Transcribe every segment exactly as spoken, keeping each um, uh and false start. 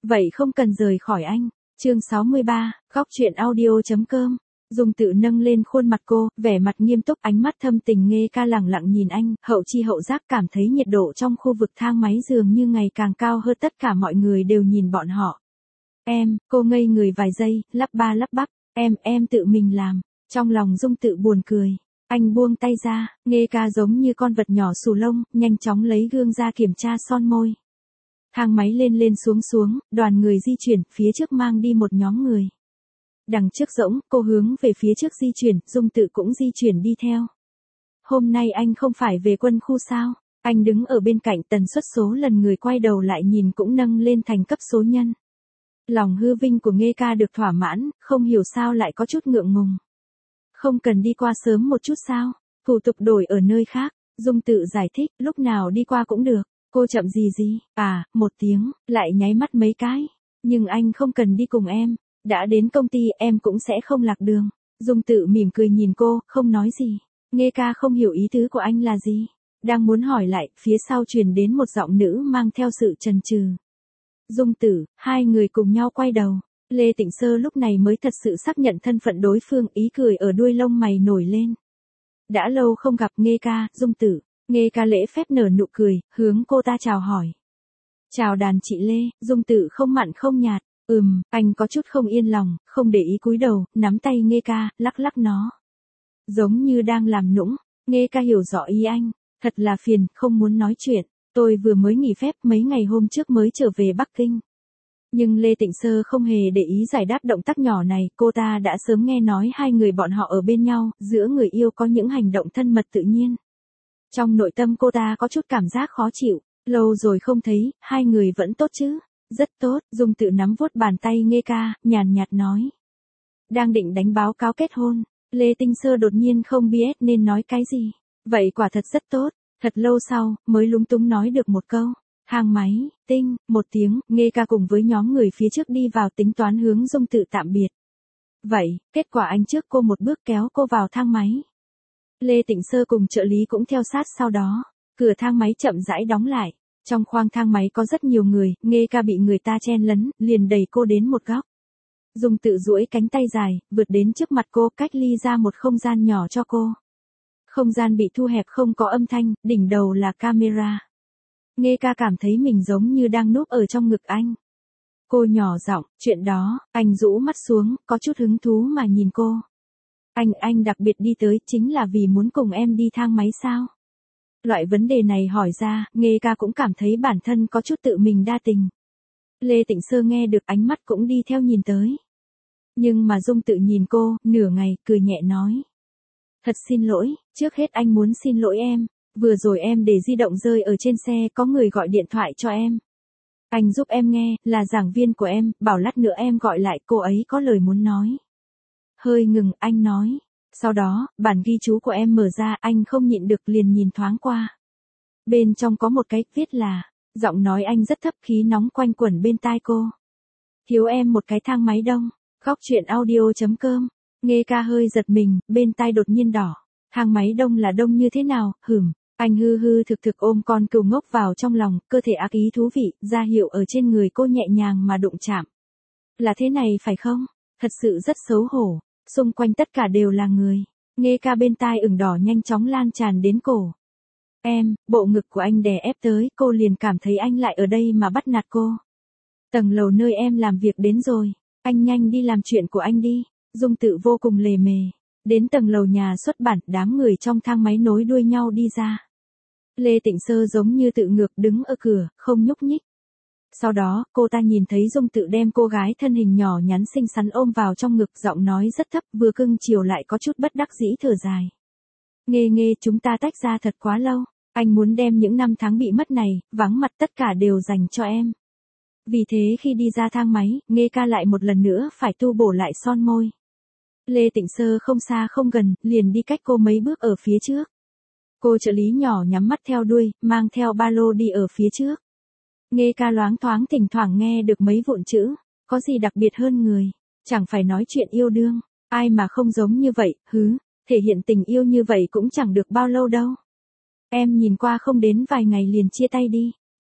Vậy không cần rời khỏi anh. Chương sáu mươi ba, góc truyện audio.com. Dung Tự nâng lên khuôn mặt cô, vẻ mặt nghiêm túc, ánh mắt thâm tình. Nghe ca lẳng lặng nhìn anh, hậu chi hậu giác cảm thấy nhiệt độ trong khu vực thang máy dường như ngày càng cao hơn, tất cả mọi người đều nhìn bọn họ. Em, cô ngây người vài giây, lắp ba lắp bắp, em, em tự mình làm. Trong lòng Dung Tự buồn cười. Anh buông tay ra, Nghe ca giống như con vật nhỏ xù lông, nhanh chóng lấy gương ra kiểm tra son môi. Thang máy lên lên xuống xuống, đoàn người di chuyển, phía trước mang đi một nhóm người. Đằng trước rỗng, cô hướng về phía trước di chuyển, Dung Tự cũng di chuyển đi theo. Hôm nay anh không phải về quân khu sao? Anh đứng ở bên cạnh, tần suất số lần người quay đầu lại nhìn cũng nâng lên thành cấp số nhân. Lòng hư vinh của Nghe ca được thỏa mãn, không hiểu sao lại có chút ngượng ngùng. Không cần đi qua sớm một chút sao? Thủ tục đổi ở nơi khác. Dung Tự giải thích, lúc nào đi qua cũng được. Cô chậm gì gì? À, một tiếng, lại nháy mắt mấy cái. Nhưng anh không cần đi cùng em. Đã đến công ty em cũng sẽ không lạc đường. Dung Tự mỉm cười nhìn cô, không nói gì. Nghe ca không hiểu ý tứ của anh là gì. Đang muốn hỏi lại, phía sau truyền đến một giọng nữ mang theo sự chần chừ. Dung Tự, hai người cùng nhau quay đầu. Lê Tịnh Sơ lúc này mới thật sự xác nhận thân phận đối phương, ý cười ở đuôi lông mày nổi lên. Đã lâu không gặp. Nghe ca, Dung Tự. Nghe ca lễ phép nở nụ cười, hướng cô ta chào hỏi. Chào đàn chị Lê. Dung Tự không mặn không nhạt. Ừm, anh có chút không yên lòng, không để ý cúi đầu, nắm tay Nghe ca, lắc lắc nó. Giống như đang làm nũng. Nghe ca hiểu rõ ý anh. Thật là phiền, không muốn nói chuyện. Tôi vừa mới nghỉ phép, mấy ngày hôm trước mới trở về Bắc Kinh. Nhưng Lê Tịnh Sơ không hề để ý giải đáp động tác nhỏ này, cô ta đã sớm nghe nói hai người bọn họ ở bên nhau, giữa người yêu có những hành động thân mật tự nhiên. Trong nội tâm cô ta có chút cảm giác khó chịu, lâu rồi không thấy, hai người vẫn tốt chứ? Rất tốt. Dung Tự nắm vuốt bàn tay Nghe ca, nhàn nhạt nói. Đang định đánh báo cáo kết hôn, Lê Tịnh Sơ đột nhiên không biết nên nói cái gì. Vậy quả thật rất tốt. Thật lâu sau, mới lúng túng nói được một câu. Thang máy, tinh, một tiếng, Nghe ca cùng với nhóm người phía trước đi vào, tính toán hướng Dung Tự tạm biệt. Vậy, kết quả anh trước cô một bước kéo cô vào thang máy. Lê Tịnh Sơ cùng trợ lý cũng theo sát sau đó. Cửa thang máy chậm rãi đóng lại. Trong khoang thang máy có rất nhiều người, Nghe ca bị người ta chen lấn, liền đẩy cô đến một góc. Dung Tự duỗi cánh tay dài, vượt đến trước mặt cô, cách ly ra một không gian nhỏ cho cô. Không gian bị thu hẹp, không có âm thanh, đỉnh đầu là camera. Nghe ca cảm thấy mình giống như đang núp ở trong ngực anh. Cô nhỏ giọng, chuyện đó. Anh rũ mắt xuống, có chút hứng thú mà nhìn cô. Anh, anh đặc biệt đi tới, chính là vì muốn cùng em đi thang máy sao? Loại vấn đề này hỏi ra, Nghe ca cũng cảm thấy bản thân có chút tự mình đa tình. Lê Tịnh Sơ nghe được, ánh mắt cũng đi theo nhìn tới. Nhưng mà Dung Tự nhìn cô, nửa ngày, cười nhẹ nói. Thật xin lỗi, trước hết anh muốn xin lỗi em. Vừa rồi em để di động rơi ở trên xe, có người gọi điện thoại cho em. Anh giúp em nghe, là giảng viên của em, bảo lát nữa em gọi lại, cô ấy có lời muốn nói. Hơi ngừng, anh nói. Sau đó, bản ghi chú của em mở ra, anh không nhịn được liền nhìn thoáng qua. Bên trong có một cái, viết là, giọng nói anh rất thấp, khí nóng quanh quẩn bên tai cô. Thiếu em một cái thang máy đông. Góc truyện audio.com. Nghe ca hơi giật mình, bên tai đột nhiên đỏ. Thang máy đông là đông như thế nào, hửm. Anh hư hư thực thực ôm con cừu ngốc vào trong lòng, cơ thể ác ý thú vị, ra hiệu ở trên người cô nhẹ nhàng mà đụng chạm. Là thế này phải không? Thật sự rất xấu hổ. Xung quanh tất cả đều là người. Nghe ca bên tai ửng đỏ nhanh chóng lan tràn đến cổ. Em, bộ ngực của anh đè ép tới, cô liền cảm thấy anh lại ở đây mà bắt nạt cô. Tầng lầu nơi em làm việc đến rồi. Anh nhanh đi làm chuyện của anh đi. Dung Tự vô cùng lề mề. Đến tầng lầu nhà xuất bản, đám người trong thang máy nối đuôi nhau đi ra. Lê Tịnh Sơ giống như tự ngược đứng ở cửa, không nhúc nhích. Sau đó, cô ta nhìn thấy Dung Tự đem cô gái thân hình nhỏ nhắn xinh xắn ôm vào trong ngực, giọng nói rất thấp, vừa cưng chiều lại có chút bất đắc dĩ thở dài. Nghe nghe, chúng ta tách ra thật quá lâu. Anh muốn đem những năm tháng bị mất này, vắng mặt tất cả đều dành cho em. Vì thế khi đi ra thang máy, Nghe ca lại một lần nữa phải tu bổ lại son môi. Lê Tịnh Sơ không xa không gần, liền đi cách cô mấy bước ở phía trước. Cô trợ lý nhỏ nhắm mắt theo đuôi, mang theo ba lô đi ở phía trước. Nghe ca loáng thoáng thỉnh thoảng nghe được mấy vụn chữ, có gì đặc biệt hơn người, chẳng phải nói chuyện yêu đương, ai mà không giống như vậy, hứ, thể hiện tình yêu như vậy cũng chẳng được bao lâu đâu. Em nhìn qua không đến vài ngày liền chia tay đi,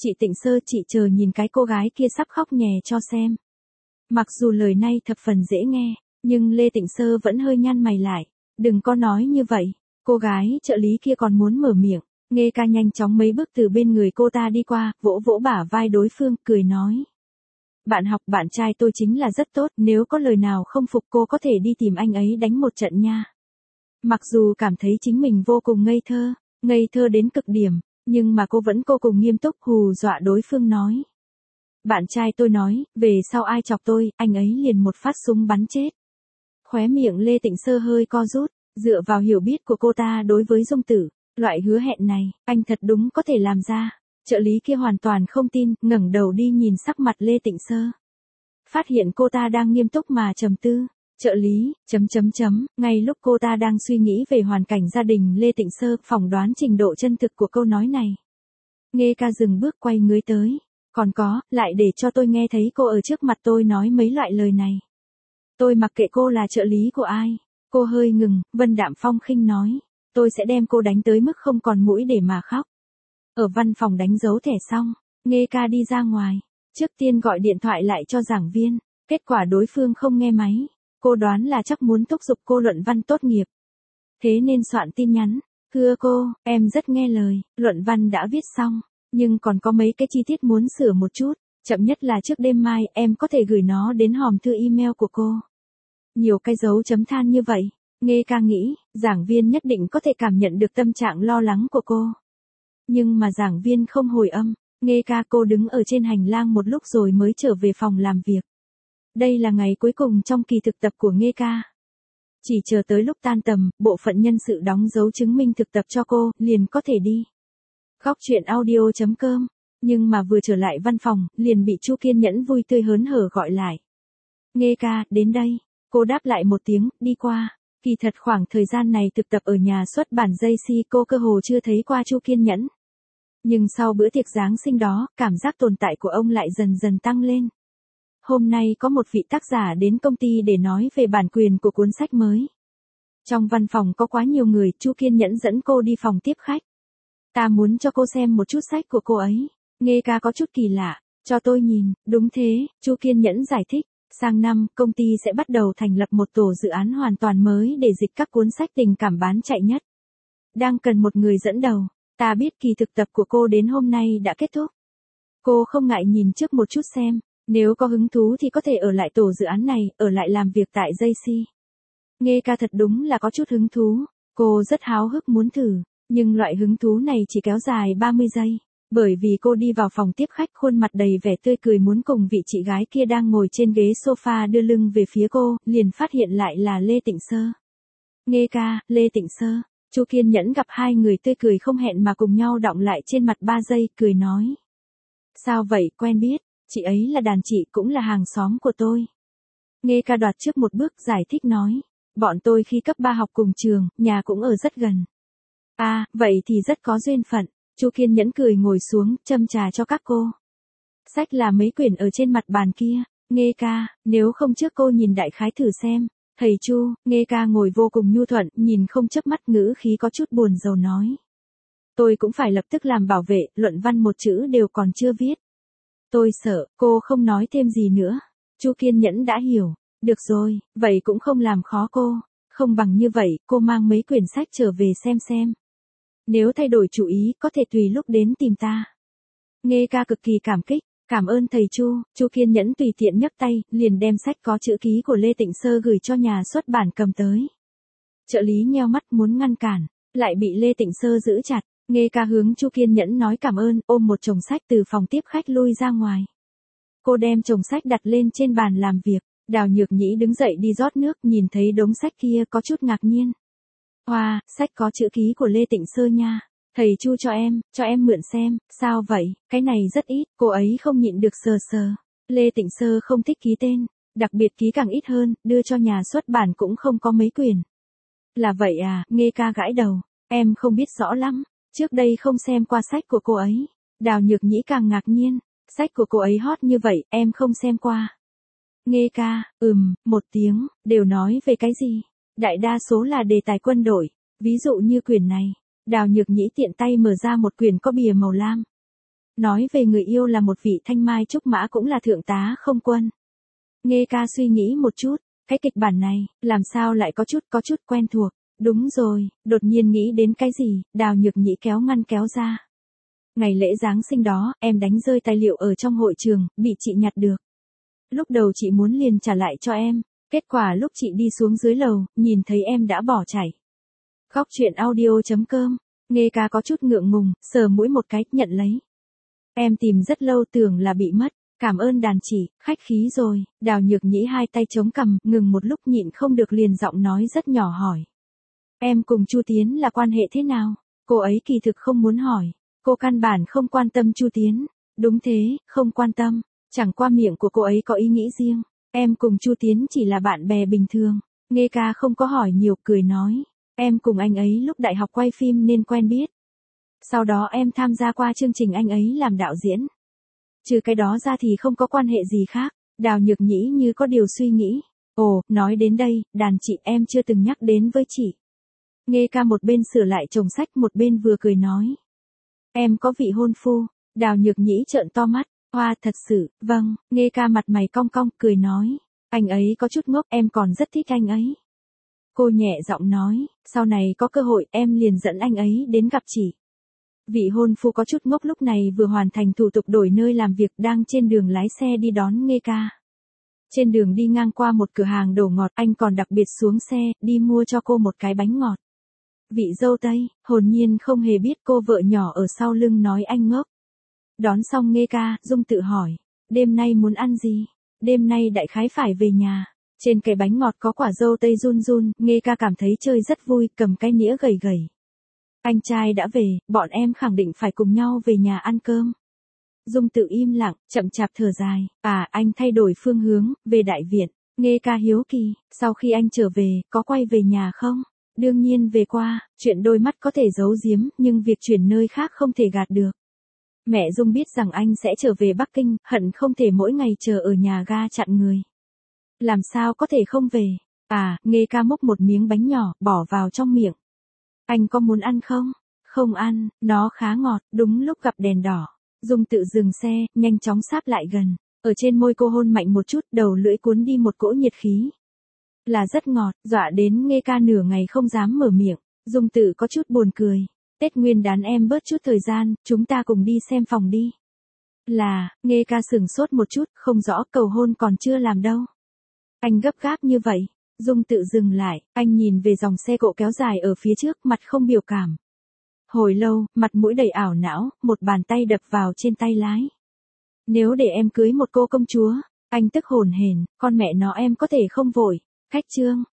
Chị Tịnh Sơ, chị chờ nhìn cái cô gái kia sắp khóc nhè cho xem. Mặc dù lời này thập phần dễ nghe, nhưng Lê Tịnh Sơ vẫn hơi nhăn mày lại. Đừng có nói như vậy. Cô gái trợ lý kia còn muốn mở miệng. Nghe ca nhanh chóng mấy bước từ bên người cô ta đi qua, vỗ vỗ bả vai đối phương, cười nói. Bạn học bạn trai tôi chính là rất tốt, nếu có lời nào không phục cô có thể đi tìm anh ấy đánh một trận nha. Mặc dù cảm thấy chính mình vô cùng ngây thơ, ngây thơ đến cực điểm, nhưng mà cô vẫn vô cùng nghiêm túc hù dọa đối phương nói. Bạn trai tôi nói, về sau ai chọc tôi, anh ấy liền một phát súng bắn chết. Khóe miệng Lê Tịnh Sơ hơi co rút, dựa vào hiểu biết của cô ta đối với Dung Tử, loại hứa hẹn này, anh thật đúng có thể làm ra. Trợ lý kia hoàn toàn không tin, ngẩng đầu đi nhìn sắc mặt Lê Tịnh Sơ. Phát hiện cô ta đang nghiêm túc mà trầm tư. Trợ lý, chấm chấm chấm, ngay lúc cô ta đang suy nghĩ về hoàn cảnh gia đình Lê Tịnh Sơ, phỏng đoán trình độ chân thực của câu nói này. Nghe ca dừng bước quay người tới. Còn có, lại để cho tôi nghe thấy cô ở trước mặt tôi nói mấy loại lời này. Tôi mặc kệ cô là trợ lý của ai. Cô hơi ngừng, Vân Đạm Phong khinh nói. Tôi sẽ đem cô đánh tới mức không còn mũi để mà khóc. Ở văn phòng đánh dấu thẻ xong, Nghe ca đi ra ngoài. Trước tiên gọi điện thoại lại cho giảng viên. Kết quả đối phương không nghe máy. Cô đoán là chắc muốn thúc giục cô luận văn tốt nghiệp. Thế nên soạn tin nhắn. Thưa cô, em rất nghe lời, luận văn đã viết xong. Nhưng còn có mấy cái chi tiết muốn sửa một chút. Chậm nhất là trước đêm mai em có thể gửi nó đến hòm thư email của cô. Nhiều cái dấu chấm than như vậy. Nghe ca nghĩ, giảng viên nhất định có thể cảm nhận được tâm trạng lo lắng của cô. Nhưng mà giảng viên không hồi âm. Nghe ca cô đứng ở trên hành lang một lúc rồi mới trở về phòng làm việc. Đây là ngày cuối cùng trong kỳ thực tập của Nghe ca. Chỉ chờ tới lúc tan tầm, bộ phận nhân sự đóng dấu chứng minh thực tập cho cô, liền có thể đi. Góc chuyện audio chấm com. Nhưng mà vừa trở lại văn phòng, liền bị Chu Kiên Nhẫn vui tươi hớn hở gọi lại. Nghe ca, đến đây. Cô đáp lại một tiếng, đi qua. Kỳ thật khoảng thời gian này thực tập ở nhà xuất bản gi xê cô cơ hồ chưa thấy qua Chu Kiên Nhẫn. Nhưng sau bữa tiệc Giáng sinh đó, cảm giác tồn tại của ông lại dần dần tăng lên. Hôm nay có một vị tác giả đến công ty để nói về bản quyền của cuốn sách mới. Trong văn phòng có quá nhiều người, Chu Kiên Nhẫn dẫn cô đi phòng tiếp khách. Ta muốn cho cô xem một chút sách của cô ấy. Nghe ca có chút kỳ lạ, cho tôi nhìn. Đúng thế, Chu Kiên Nhẫn giải thích. Sang năm, công ty sẽ bắt đầu thành lập một tổ dự án hoàn toàn mới để dịch các cuốn sách tình cảm bán chạy nhất. Đang cần một người dẫn đầu. Ta biết kỳ thực tập của cô đến hôm nay đã kết thúc. Cô không ngại nhìn trước một chút xem. Nếu có hứng thú thì có thể ở lại tổ dự án này, ở lại làm việc tại gi xê. Nghe ca thật đúng là có chút hứng thú. Cô rất háo hức muốn thử. Nhưng loại hứng thú này chỉ kéo dài ba mươi giây. Bởi vì cô đi vào phòng tiếp khách khuôn mặt đầy vẻ tươi cười muốn cùng vị chị gái kia đang ngồi trên ghế sofa đưa lưng về phía cô, liền phát hiện lại là Lê Tịnh Sơ. Nghe ca, Lê Tịnh Sơ. Chu Kiên Nhẫn gặp hai người tươi cười không hẹn mà cùng nhau đọng lại trên mặt ba giây, cười nói. Sao vậy, quen biết, chị ấy là đàn chị cũng là hàng xóm của tôi. Nghe ca đoạt trước một bước giải thích nói. Bọn tôi khi cấp ba học cùng trường, nhà cũng ở rất gần. À, vậy thì rất có duyên phận. Chu Kiên Nhẫn cười ngồi xuống, châm trà cho các cô. Sách là mấy quyển ở trên mặt bàn kia. Nghe ca, nếu không trước cô nhìn đại khái thử xem. Thầy Chu, Nghe ca ngồi vô cùng nhu thuận, nhìn không chớp mắt, ngữ khí có chút buồn rầu nói. Tôi cũng phải lập tức làm bảo vệ, luận văn một chữ đều còn chưa viết. Tôi sợ, cô không nói thêm gì nữa. Chu Kiên Nhẫn đã hiểu. Được rồi, vậy cũng không làm khó cô. Không bằng như vậy, cô mang mấy quyển sách trở về xem xem. Nếu thay đổi chủ ý, có thể tùy lúc đến tìm ta. Nghe ca cực kỳ cảm kích. Cảm ơn thầy Chu. Chu Kiên Nhẫn tùy tiện nhấc tay, liền đem sách có chữ ký của Lê Tịnh Sơ gửi cho nhà xuất bản cầm tới. Trợ lý nheo mắt muốn ngăn cản, lại bị Lê Tịnh Sơ giữ chặt. Nghe ca hướng Chu Kiên Nhẫn nói cảm ơn, ôm một chồng sách từ phòng tiếp khách lui ra ngoài. Cô đem chồng sách đặt lên trên bàn làm việc. Đào Nhược Nhĩ đứng dậy đi rót nước, nhìn thấy đống sách kia có chút ngạc nhiên. Hoa, wow, sách có chữ ký của Lê Tịnh Sơ nha. Thầy Chu cho em, cho em mượn xem. Sao vậy, cái này rất ít. Cô ấy không nhịn được sờ sờ. Lê Tịnh Sơ không thích ký tên. Đặc biệt ký càng ít hơn, đưa cho nhà xuất bản cũng không có mấy quyển. Là vậy à, Nghe ca gãi đầu. Em không biết rõ lắm. Trước đây không xem qua sách của cô ấy. Đào Nhược Nhĩ càng ngạc nhiên. Sách của cô ấy hot như vậy, em không xem qua. Nghe ca, ừm, một tiếng, đều nói về cái gì? Đại đa số là đề tài quân đội. Ví dụ như quyển này. Đào Nhược Nhĩ tiện tay mở ra một quyển có bìa màu lam. Nói về người yêu là một vị thanh mai trúc mã cũng là thượng tá không quân. Nghe ca suy nghĩ một chút, cái kịch bản này, làm sao lại có chút có chút quen thuộc. Đúng rồi, đột nhiên nghĩ đến cái gì, Đào Nhược Nhĩ kéo ngăn kéo ra. Ngày lễ Giáng sinh đó, em đánh rơi tài liệu ở trong hội trường, bị chị nhặt được. Lúc đầu chị muốn liền trả lại cho em, kết quả lúc chị đi xuống dưới lầu, nhìn thấy em đã bỏ chạy. Góc truyện audio chấm com, Nghe ca có chút ngượng ngùng, sờ mũi một cái, nhận lấy. Em tìm rất lâu tưởng là bị mất, cảm ơn đàn chị, khách khí rồi. Đào Nhược Nhĩ hai tay chống cằm, ngừng một lúc nhịn không được liền giọng nói rất nhỏ hỏi. Em cùng Chu Tiến là quan hệ thế nào? Cô ấy kỳ thực không muốn hỏi. Cô căn bản không quan tâm Chu Tiến. Đúng thế, không quan tâm. Chẳng qua miệng của cô ấy có ý nghĩ riêng. Em cùng Chu Tiến chỉ là bạn bè bình thường. Nghe ca không có hỏi nhiều, cười nói. Em cùng anh ấy lúc đại học quay phim nên quen biết. Sau đó em tham gia qua chương trình anh ấy làm đạo diễn. Trừ cái đó ra thì không có quan hệ gì khác. Đào Nhược Nhĩ như có điều suy nghĩ. Ồ, nói đến đây, đàn chị em chưa từng nhắc đến với chị. Nghe ca một bên sửa lại chồng sách một bên vừa cười nói. Em có vị hôn phu. Đào Nhược Nhĩ trợn to mắt. Hoa, thật sự, vâng. Nghe ca mặt mày cong cong, cười nói. Anh ấy có chút ngốc, em còn rất thích anh ấy. Cô nhẹ giọng nói, sau này có cơ hội em liền dẫn anh ấy đến gặp chị. Vị hôn phu có chút ngốc lúc này vừa hoàn thành thủ tục đổi nơi làm việc đang trên đường lái xe đi đón Nghe ca. Trên đường đi ngang qua một cửa hàng đồ ngọt anh còn đặc biệt xuống xe đi mua cho cô một cái bánh ngọt. Vị dâu Tây, hồn nhiên không hề biết cô vợ nhỏ ở sau lưng nói anh ngốc. Đón xong Nghe ca, Dung tự hỏi, đêm nay muốn ăn gì? Đêm nay đại khái phải về nhà. Trên cái bánh ngọt có quả dâu tây run run, Nghe ca cảm thấy chơi rất vui, cầm cái nĩa gầy gầy. Anh trai đã về, bọn em khẳng định phải cùng nhau về nhà ăn cơm. Dung tự im lặng, chậm chạp thở dài, à anh thay đổi phương hướng, về đại viện. Nghe ca hiếu kỳ, sau khi anh trở về, có quay về nhà không? Đương nhiên về qua, chuyện đôi mắt có thể giấu giếm, nhưng việc chuyển nơi khác không thể gạt được. Mẹ Dung biết rằng anh sẽ trở về Bắc Kinh, hận không thể mỗi ngày chờ ở nhà ga chặn người. Làm sao có thể không về? À, Nghe ca múc một miếng bánh nhỏ, bỏ vào trong miệng. Anh có muốn ăn không? Không ăn, nó khá ngọt, đúng lúc gặp đèn đỏ. Dung tự dừng xe, nhanh chóng sáp lại gần. Ở trên môi cô hôn mạnh một chút, đầu lưỡi cuốn đi một cỗ nhiệt khí. Là rất ngọt, dọa đến Nghe ca nửa ngày không dám mở miệng. Dung tự có chút buồn cười. Tết Nguyên đán em bớt chút thời gian, chúng ta cùng đi xem phòng đi. Là, Nghe ca sửng sốt một chút, không rõ cầu hôn còn chưa làm đâu. Anh gấp gáp như vậy. Dung tự dừng lại, anh nhìn về dòng xe cộ kéo dài ở phía trước, mặt không biểu cảm. Hồi lâu, mặt mũi đầy ảo não, một bàn tay đập vào trên tay lái. Nếu để em cưới một cô công chúa, anh tức hồn hển, con mẹ nó em có thể không vội. Khách trương,